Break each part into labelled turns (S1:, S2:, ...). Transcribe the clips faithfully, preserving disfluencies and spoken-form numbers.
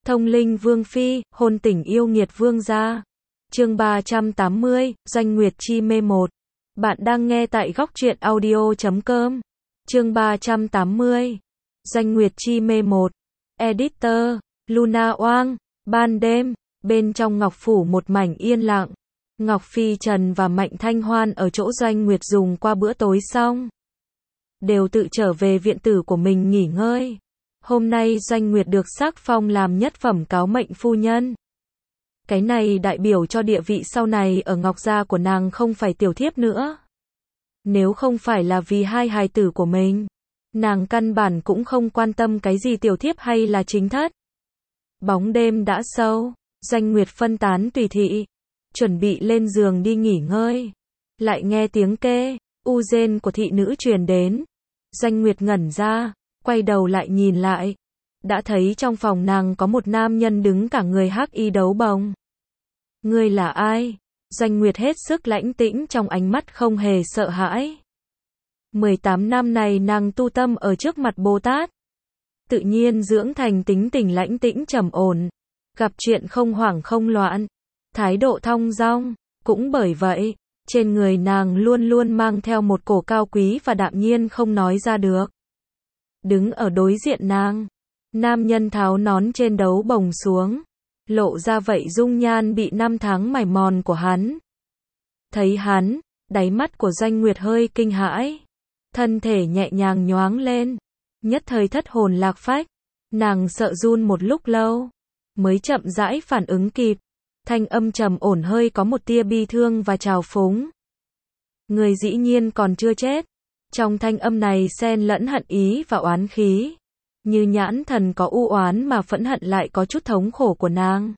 S1: Thông linh vương phi, hôn tình yêu nghiệt vương gia. Chương ba trăm tám mươi, Doanh Nguyệt chi mê một. Bạn đang nghe tại góc truyện audio chấm com. Chương ba trăm tám mươi. Doanh Nguyệt chi mê một. Editor, Luna Oang. Ban đêm, bên trong Ngọc Phủ một mảnh yên lặng. Ngọc Phi Trần và Mạnh Thanh Hoan ở chỗ Doanh Nguyệt dùng qua bữa tối xong, đều tự trở về viện tử của mình nghỉ ngơi. Hôm nay Doanh Nguyệt được sắc phong làm nhất phẩm cáo mệnh phu nhân. Cái này đại biểu cho địa vị sau này ở Ngọc gia của nàng không phải tiểu thiếp nữa. Nếu không phải là vì hai hài tử của mình, nàng căn bản cũng không quan tâm cái gì tiểu thiếp hay là chính thất. Bóng đêm đã sâu, Doanh Nguyệt phân tán tùy thị, chuẩn bị lên giường đi nghỉ ngơi. Lại nghe tiếng kê, u rên của thị nữ truyền đến. Doanh Nguyệt ngẩn ra, quay đầu lại nhìn lại. Đã thấy trong phòng nàng có một nam nhân đứng cả người hắc y đấu bồng. Ngươi là ai? Doanh Nguyệt hết sức lãnh tĩnh trong ánh mắt không hề sợ hãi. mười tám năm này nàng tu tâm ở trước mặt Bồ Tát, tự nhiên dưỡng thành tính tình lãnh tĩnh trầm ổn, gặp chuyện không hoảng không loạn, thái độ thong dong. Cũng bởi vậy, trên người nàng luôn luôn mang theo một cổ cao quý và đạm nhiên không nói ra được. Đứng ở đối diện nàng, nam nhân tháo nón trên đấu bồng xuống, lộ ra vậy dung nhan bị năm tháng mài mòn của hắn. Thấy hắn, đáy mắt của Doanh Nguyệt hơi kinh hãi, thân thể nhẹ nhàng nhoáng lên, nhất thời thất hồn lạc phách. Nàng sợ run một lúc lâu, mới chậm rãi phản ứng kịp, thanh âm trầm ổn hơi có một tia bi thương và trào phúng. Người dĩ nhiên còn chưa chết. Trong thanh âm này xen lẫn hận ý và oán khí, như nhãn thần có u oán mà phẫn hận lại có chút thống khổ của nàng.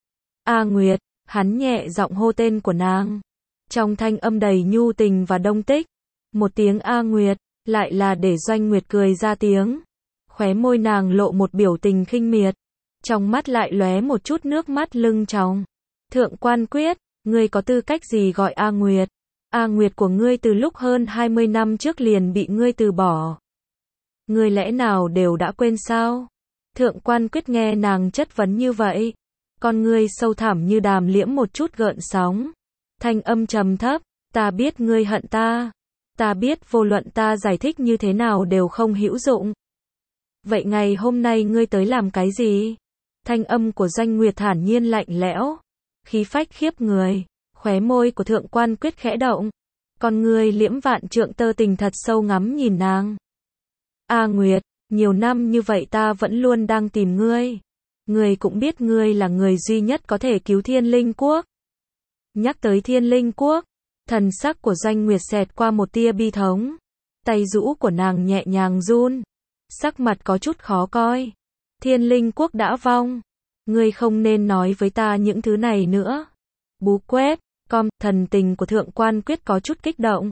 S1: A Nguyệt, hắn nhẹ giọng hô tên của nàng. Trong thanh âm đầy nhu tình và đông tích, một tiếng A Nguyệt, lại là để Doanh Nguyệt cười ra tiếng. Khóe môi nàng lộ một biểu tình khinh miệt, trong mắt lại lóe một chút nước mắt lưng tròng. Thượng Quan Quyết, ngươi có tư cách gì gọi A Nguyệt? A Nguyệt của ngươi từ lúc hơn hai mươi năm trước liền bị ngươi từ bỏ. Ngươi lẽ nào đều đã quên sao? Thượng Quan Quyết nghe nàng chất vấn như vậy, con ngươi sâu thẳm như đàm liễm một chút gợn sóng. Thanh âm trầm thấp, ta biết ngươi hận ta. Ta biết vô luận ta giải thích như thế nào đều không hữu dụng. Vậy ngày hôm nay ngươi tới làm cái gì? Thanh âm của Doanh Nguyệt thản nhiên lạnh lẽo, khí phách khiếp người. Khóe môi của Thượng Quan Quyết khẽ động, con ngươi liễm vạn trượng tơ tình thật sâu ngắm nhìn nàng. A Nguyệt, nhiều năm như vậy ta vẫn luôn đang tìm ngươi. Ngươi cũng biết ngươi là người duy nhất có thể cứu Thiên Linh Quốc. Nhắc tới Thiên Linh Quốc, thần sắc của Doanh Nguyệt xẹt qua một tia bi thống. Tay rũ của nàng nhẹ nhàng run, sắc mặt có chút khó coi. Thiên Linh Quốc đã vong. Ngươi không nên nói với ta những thứ này nữa. Bú quét. Com, thần tình của Thượng Quan Quyết có chút kích động.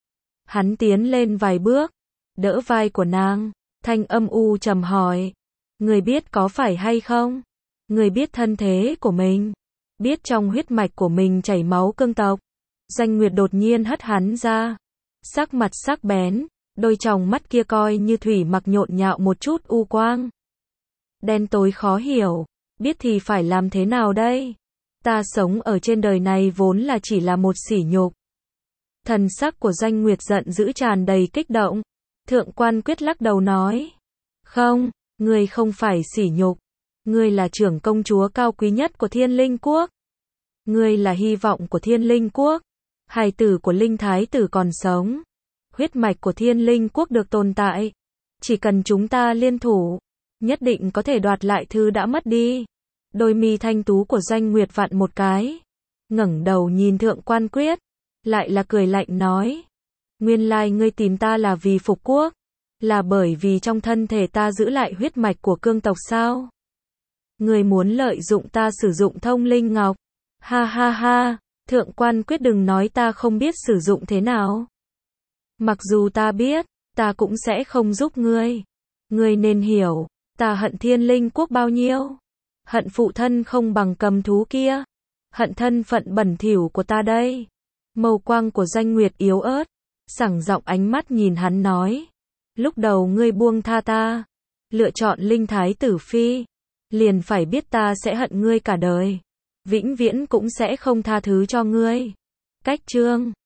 S1: Hắn tiến lên vài bước, đỡ vai của nàng, thanh âm u trầm hỏi. Người biết có phải hay không? Người biết thân thế của mình, biết trong huyết mạch của mình chảy máu cương tộc. Doanh Nguyệt đột nhiên hất hắn ra, sắc mặt sắc bén, đôi tròng mắt kia coi như thủy mặc nhộn nhạo một chút u quang. Đen tối khó hiểu, biết thì phải làm thế nào đây? Ta sống ở trên đời này vốn là chỉ là một sỉ nhục. Thần sắc của Doanh Nguyệt giận dữ tràn đầy kích động. Thượng Quan Quyết lắc đầu nói. Không, ngươi không phải sỉ nhục. Ngươi là trưởng công chúa cao quý nhất của Thiên Linh Quốc. Ngươi là hy vọng của Thiên Linh Quốc. Hài tử của Linh Thái tử còn sống. Huyết mạch của Thiên Linh Quốc được tồn tại. Chỉ cần chúng ta liên thủ, nhất định có thể đoạt lại thứ đã mất đi. Đôi mi thanh tú của Doanh Nguyệt vặn một cái, ngẩng đầu nhìn Thượng Quan Quyết, lại là cười lạnh nói. Nguyên lai ngươi tìm ta là vì phục quốc, là bởi vì trong thân thể ta giữ lại huyết mạch của cương tộc sao? Ngươi muốn lợi dụng ta sử dụng thông linh ngọc. Ha ha ha, Thượng Quan Quyết đừng nói ta không biết sử dụng thế nào. Mặc dù ta biết, ta cũng sẽ không giúp ngươi. Ngươi nên hiểu, ta hận Thiên Linh Quốc bao nhiêu. Hận phụ thân không bằng cầm thú kia. Hận thân phận bẩn thỉu của ta đây. Mâu quang của Doanh Nguyệt yếu ớt, sẳng giọng ánh mắt nhìn hắn nói. Lúc đầu ngươi buông tha ta, lựa chọn Linh Thái tử phi, liền phải biết ta sẽ hận ngươi cả đời. Vĩnh viễn cũng sẽ không tha thứ cho ngươi. Cách chương